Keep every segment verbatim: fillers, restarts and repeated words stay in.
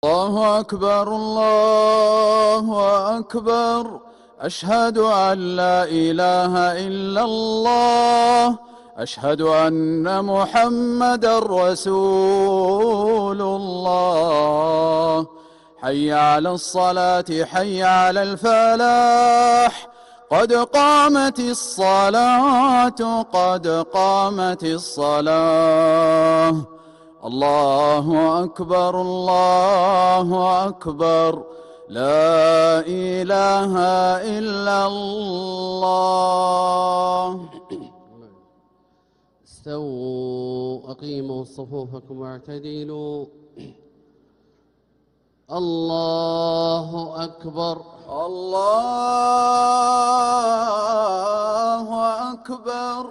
الله أكبر الله أكبر أشهد أن لا إله إلا الله أشهد أن محمدًا رسول الله حي على الصلاة حي على الفلاح قد قامت الصلاة قد قامت الصلاة الله أكبر الله أكبر لا إله إلا الله. استووا أقيموا صفوفكم واعتدلوا. الله أكبر الله أكبر.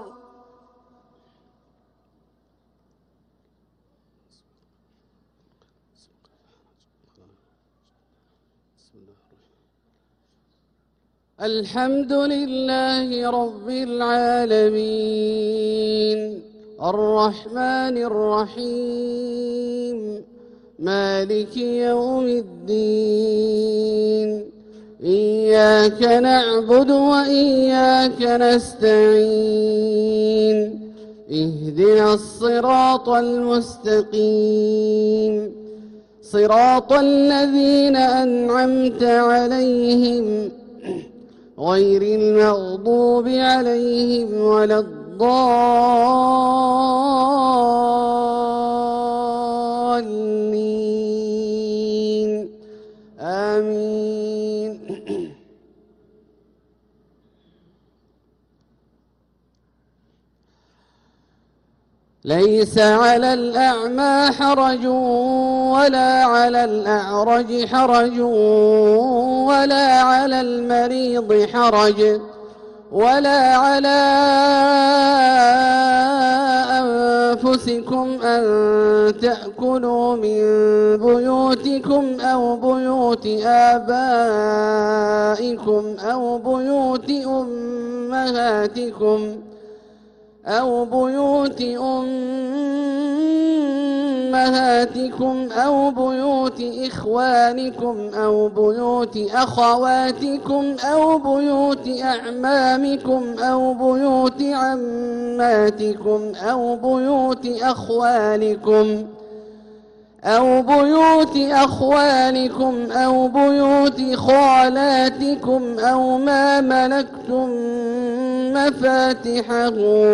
الحمد لله رب العالمين الرحمن الرحيم مالك يوم الدين إياك نعبد وإياك نستعين اهدنا الصراط المستقيم صراط الذين أنعمت عليهم غير المغضوب عليهم ولا الضالين آمين. ليس على الأعمى حرج ولا على الأعرج حرج ولا على المريض حرج ولا على أنفسكم أن تأكلوا من بيوتكم أو بيوت آبائكم أو بيوت أمهاتكم أو بيوت أمهاتكم أو بيوت إخوانكم أو بيوت أخواتكم أو بيوت أعمامكم أو بيوت عماتكم أو بيوت أخوالكم أو بيوت أخوالكم أو بيوت خالاتكم أو ما ملكتم مفاتحه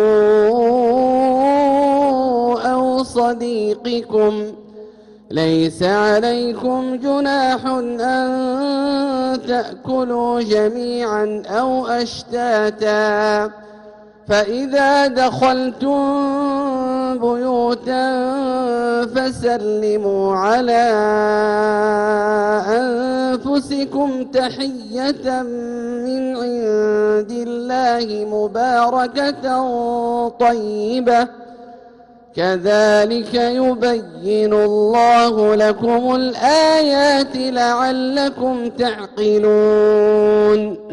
أو صديقكم. ليس عليكم جناح أن تأكلوا جميعا أو أشتاتا فإذا دخلتم بيوتا فسلموا على أنفسكم تحية من عند الله مباركة طيبة كذلك يبين الله لكم الآيات لعلكم تعقلون.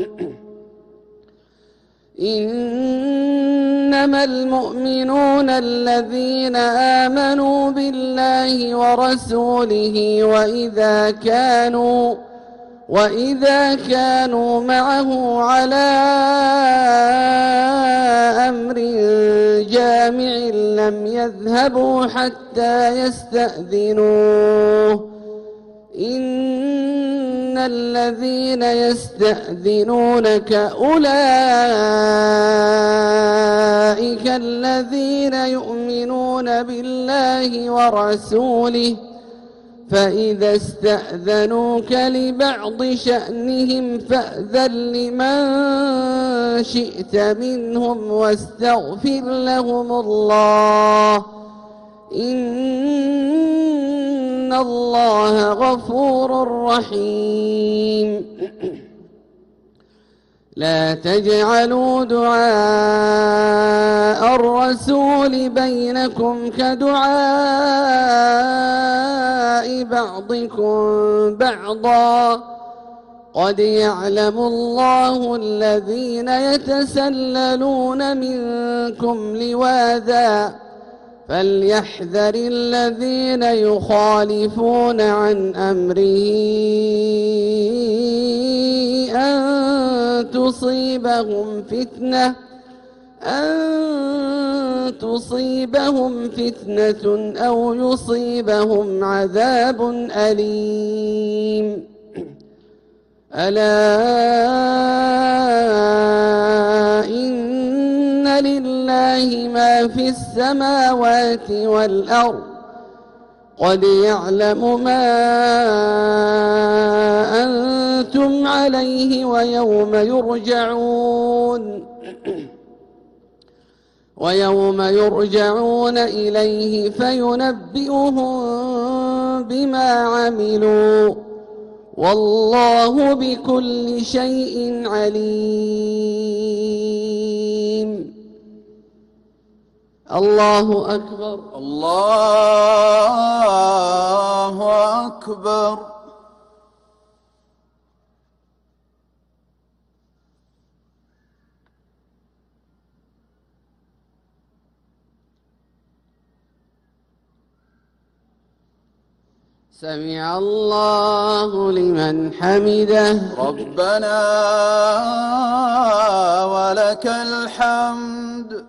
إنما المؤمنون الذين آمنوا بالله ورسوله وإذا كانوا وإذا كانوا معه على أمر جامع لم يذهبوا حتى يستأذنوه. إن الذين يستأذنونك أولئك الذين يؤمنون بالله ورسوله فإذا استأذنوك لبعض شأنهم فأذن لمن شئت منهم واستغفر لهم الله إن الله غفور رحيم. لا تجعلوا دعاء الرسول بينكم كدعاء بعضكم بعضا قد يعلم الله الذين يتسللون منكم لواذا فليحذر الذين يخالفون عن أمره أن تصيبهم فتنة أن تصيبهم فتنة أو يصيبهم عذاب أليم. ألا إن لله ما في السماوات والأرض قد يعلم ما أنتم عليه ويوم يرجعون ويوم يرجعون إليه فينبئهم بما عملوا والله بكل شيء عليم. الله أكبر. الله أكبر. سمع الله لمن حمده. ربنا ولك الحمد.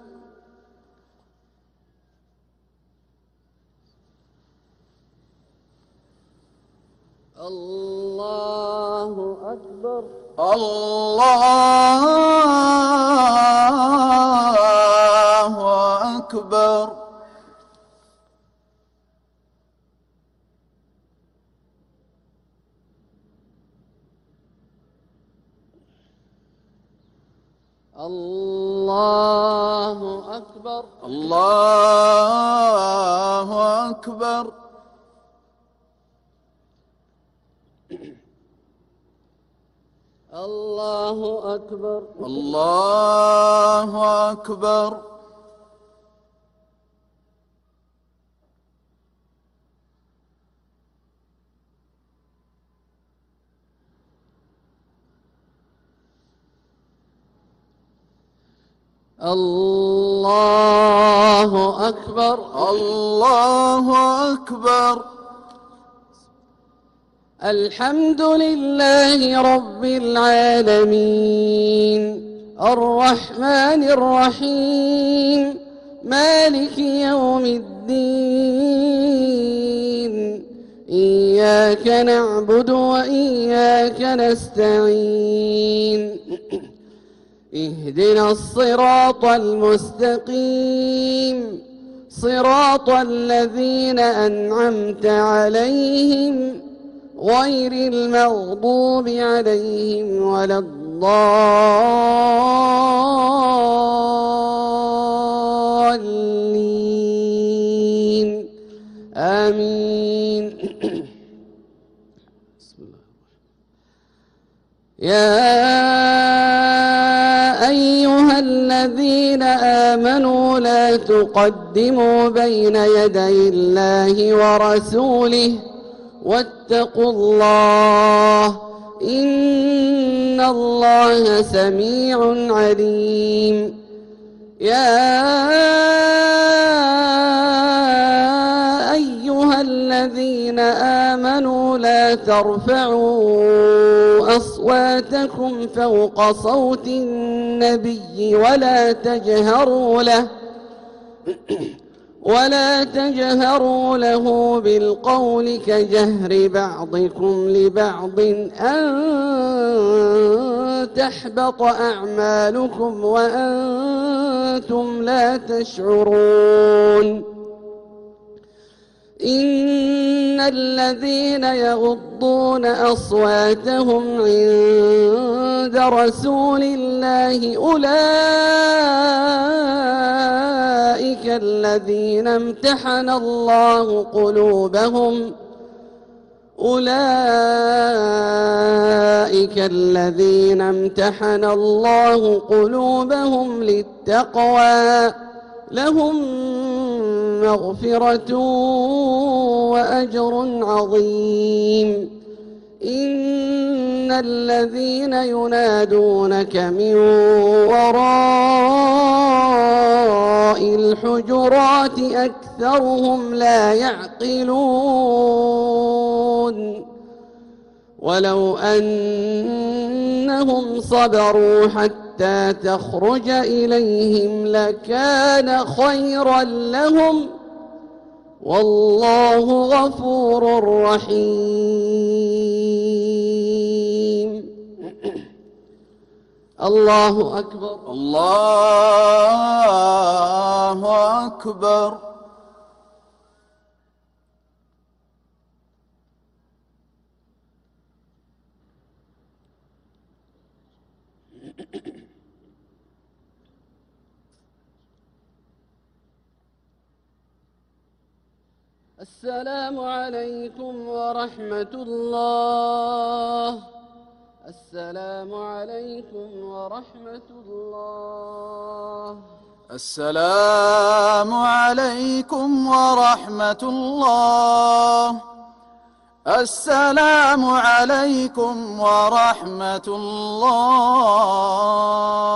الله أكبر. الله أكبر. الله أكبر. الله أكبر. الله أكبر. الله أكبر. الله أكبر. الله أكبر. الحمد لله رب العالمين الرحمن الرحيم مالك يوم الدين إياك نعبد وإياك نستعين اهدنا الصراط المستقيم صراط الذين أنعمت عليهم غير المغضوب عليهم ولا الضالين آمين. بسم الله. يا أيها الذين آمنوا لا تقدموا بين يدي الله ورسوله واتقوا الله إن الله سميع عليم. يا أيها الذين آمنوا لا ترفعوا أصواتكم فوق صوت النبي ولا تجهروا له ولا تجهروا له بالقول كجهر بعضكم لبعض أن تحبط أعمالكم وأنتم لا تشعرون. إن الذين يغضون أصواتهم عند رسول الله أولئك الذين امتحن الله قلوبهم أولئك الذين امتحن الله قلوبهم للتقوى لهم مغفرة وأجر عظيم. إن الذين ينادونك من وراء الحجرات أكثر وأكثرهم لا يعقلون ولو أنهم صبروا حتى تخرج إليهم لكان خيرا لهم والله غفور رحيم. الله أكبر. الله أكبر. السلام عليكم ورحمة الله. السلام عليكم ورحمة الله. السلام عليكم ورحمة الله. السلام عليكم ورحمة الله.